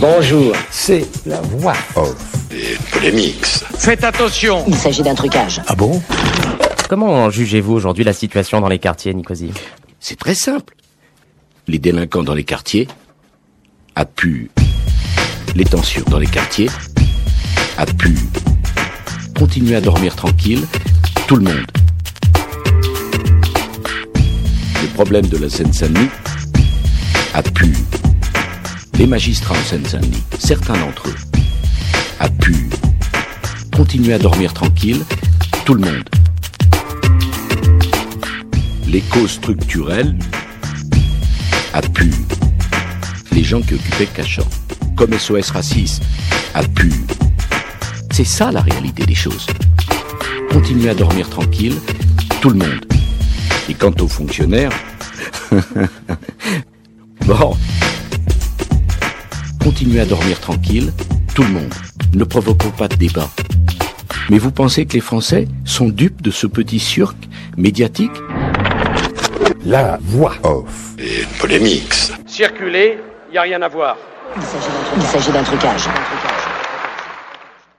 Bonjour. C'est la voix off. Et polémique, ça. Faites attention. Il s'agit d'un trucage. Ah bon? Comment jugez-vous aujourd'hui la situation dans les quartiers, Nicosie? C'est très simple. Les délinquants dans les quartiers appuient les tensions dans les quartiers, appuient continuer à dormir tranquille, tout le monde. Les problèmes de la Seine-Saint-Denis appuient les magistrats en Seine-Saint-Denis, certains d'entre eux, appuient continuer à dormir tranquille, tout le monde. Les causes structurelles appuient les gens qui occupaient Cachan, comme SOS Racisme appuie. C'est ça la réalité des choses. Continuer à dormir tranquille, tout le monde. Et quant aux fonctionnaires, bon, continuez à dormir tranquille, tout le monde. Ne provoquons pas de débat. Mais vous pensez que les Français sont dupes de ce petit cirque médiatique? La voix off. Et polémique, ça. Circulez, y a rien à voir. Il s'agit d'un trucage.